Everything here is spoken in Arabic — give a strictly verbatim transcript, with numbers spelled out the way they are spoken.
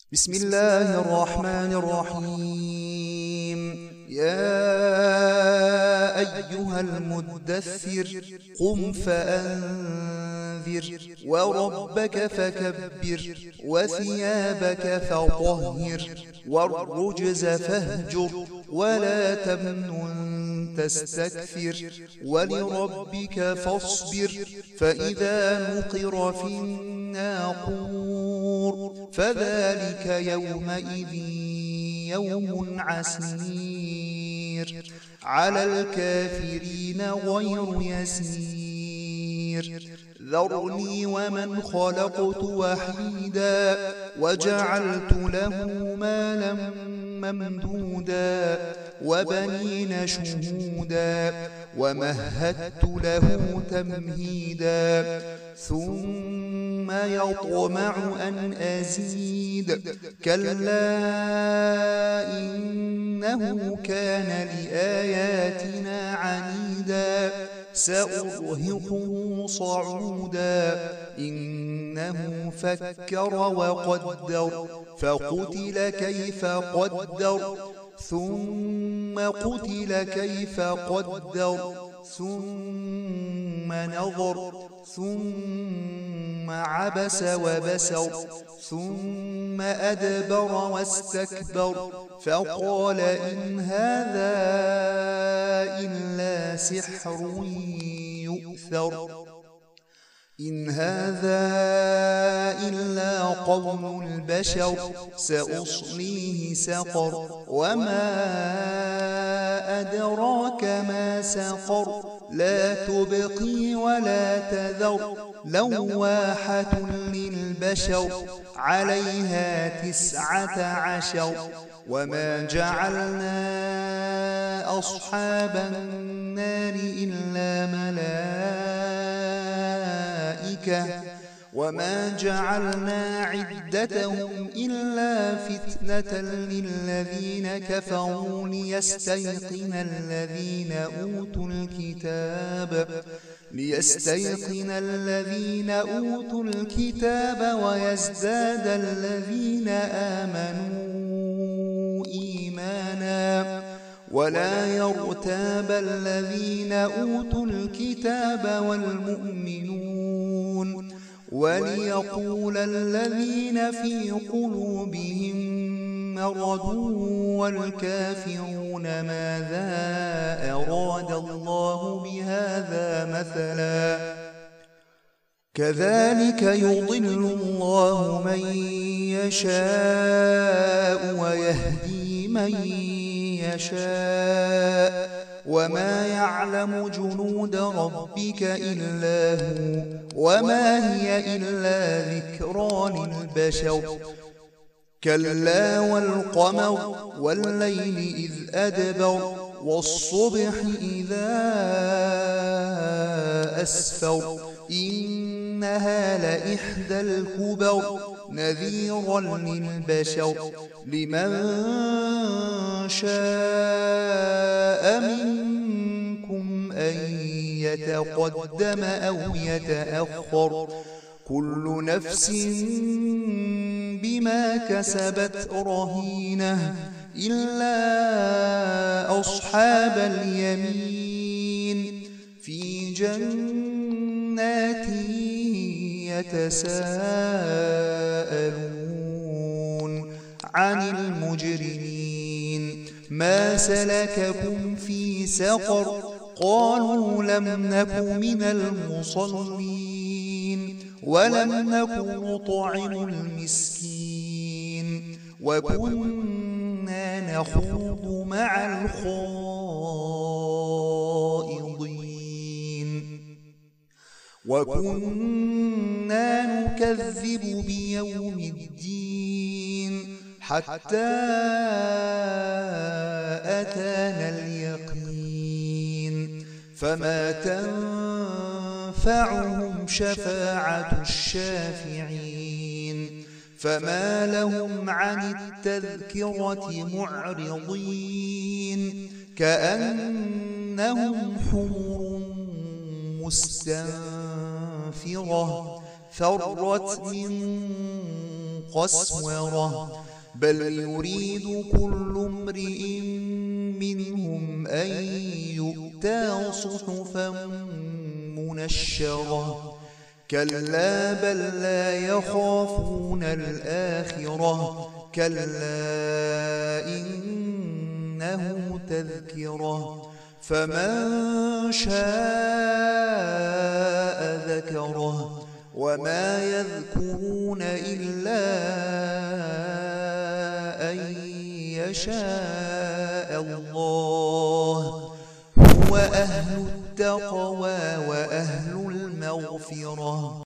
بسم الله الرحمن الرحيم. يا أيها المدثر قم فأنذر وربك فكبر وثيابك فطهر والرجز فاهجر ولا تمنن تستكثر ولربك فاصبر فإذا نقر في الناقور فذلك يومئذ يوم عسير على الكافرين غير يسير. ذرني ومن خلقت وحيدا وجعلت له مالا ممدودا وبنين شهودا ومهدت له تمهيدا ثم يطمع أن أزيد كلا إنه كان لآياتنا عنيدا سأرهقه صعودا إنه فكر وقدر فقتل كيف قدر ثم قتل كيف قدر ثم نظر ثم عبس وبسر ثم أدبر واستكبر فقال إن هذا إلا سحر يؤثر إن هذا إلا قول البشر سأصليه سقر وما أدراك ما سقر لا تبقي ولا تذر لواحة للبشر عليها تسعة عشر وما جعلنا أصحاب النار إلا ملائكة وما جعلنا عدتهم إلا فتنة للذين كفروا ليستيقن الذين أوتوا الكتاب ليستيقن الذين أوتوا الكتاب ويزداد الذين آمنوا إيمانا ولا يرتاب الذين أوتوا الكتاب والمؤمنون وليقول الذين في قلوبهم مرض والكافرون ماذا أراد الله بهذا مثلا كذلك يضل الله من يشاء ويهدي من يشاء وما يعلم جنود ربك إلا هو وما هي إلا ذكرى للبشر كلا والقمر والليل إذ أدبر والصبح إذا أسفر إنها لإحدى الكبر نذيرا للبشر لمن شاء منكم أن يتقدم أو يتأخر كل نفس بما كسبت رهينة إلا أصحاب اليمين في جنات يتساءلون عن المجرمين ما سلككم في سقر قالوا لم نك من المصلين ولم نك نطعم المسكين وكنا نخوض مع الخائضين وكنا نكذب بيوم الدين حتى أتانا اليقين فما تنفعهم شفاعة الشافعين فما لهم عن التذكرة معرضين كأنهم حمر مستنفرة فرت من قسورة بل يريد كل امرئ منهم أن يؤتى صحفا منشرة كلا بل لا يخافون الآخرة كلا إنه تذكرة فمن شاء ذكره وما يذكرون إلا أن يشاء الله هو أهل التقوى وأهل المغفرة.